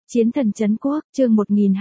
Chiến thần trấn quốc, chương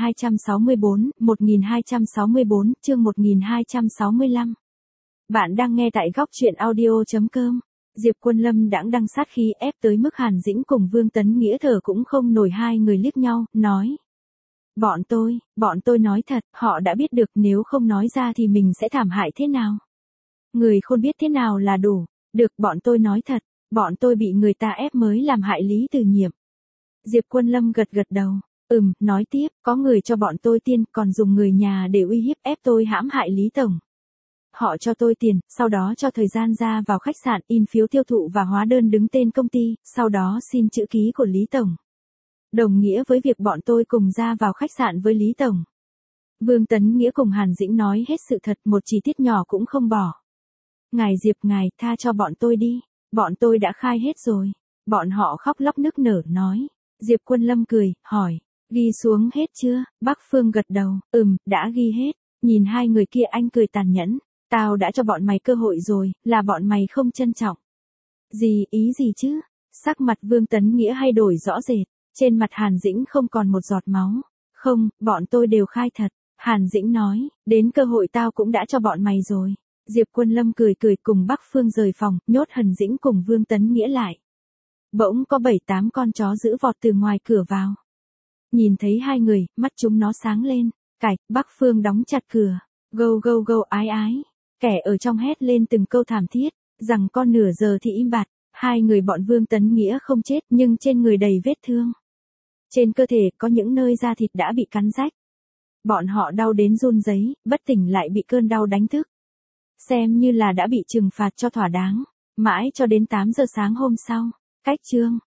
1264, chương 1265. Bạn đang nghe tại góc truyện audio.com. Diệp Quân Lâm đãng đăng sát khí ép tới mức Hàn Dĩnh cùng Vương Tấn Nghĩa thở cũng không nổi, hai người liếc nhau, nói. Bọn tôi nói thật, họ đã biết được nếu không nói ra thì mình sẽ thảm hại thế nào. Người khôn biết thế nào là đủ, được bọn tôi nói thật, bọn tôi bị người ta ép mới làm hại Lý Từ Nhiệm. Diệp Quân Lâm gật gật đầu, nói tiếp, có người cho bọn tôi tiền, còn dùng người nhà để uy hiếp ép tôi hãm hại Lý Tổng. Họ cho tôi tiền, sau đó cho thời gian ra vào khách sạn, in phiếu tiêu thụ và hóa đơn đứng tên công ty, sau đó xin chữ ký của Lý Tổng. Đồng nghĩa với việc bọn tôi cùng ra vào khách sạn với Lý Tổng. Vương Tấn Nghĩa cùng Hàn Dĩnh nói hết sự thật, một chi tiết nhỏ cũng không bỏ. Ngài Diệp, ngài tha cho bọn tôi đi, bọn tôi đã khai hết rồi. Bọn họ khóc lóc nức nở nói. Diệp Quân Lâm cười, hỏi, ghi xuống hết chưa? Bắc Phương gật đầu, đã ghi hết. Nhìn hai người kia anh cười tàn nhẫn, tao đã cho bọn mày cơ hội rồi, là bọn mày không trân trọng. Ý gì chứ? Sắc mặt Vương Tấn Nghĩa hay đổi rõ rệt, trên mặt Hàn Dĩnh không còn một giọt máu. Không, bọn tôi đều khai thật. Hàn Dĩnh nói, đến cơ hội tao cũng đã cho bọn mày rồi. Diệp Quân Lâm cười cùng Bắc Phương rời phòng, nhốt Hàn Dĩnh cùng Vương Tấn Nghĩa lại. Bỗng có 7-8 con chó dữ vọt từ ngoài cửa vào. Nhìn thấy hai người, mắt chúng nó sáng lên. Bắc Phương đóng chặt cửa. Gâu ái. Kẻ ở trong hét lên từng câu thảm thiết, rằng con nửa giờ thì im bặt. Hai người bọn Vương Tấn Nghĩa không chết nhưng trên người đầy vết thương. Trên cơ thể có những nơi da thịt đã bị cắn rách. Bọn họ đau đến run rẩy, bất tỉnh lại bị cơn đau đánh thức. Xem như là đã bị trừng phạt cho thỏa đáng. Mãi cho đến 8 giờ sáng hôm sau. Cách chương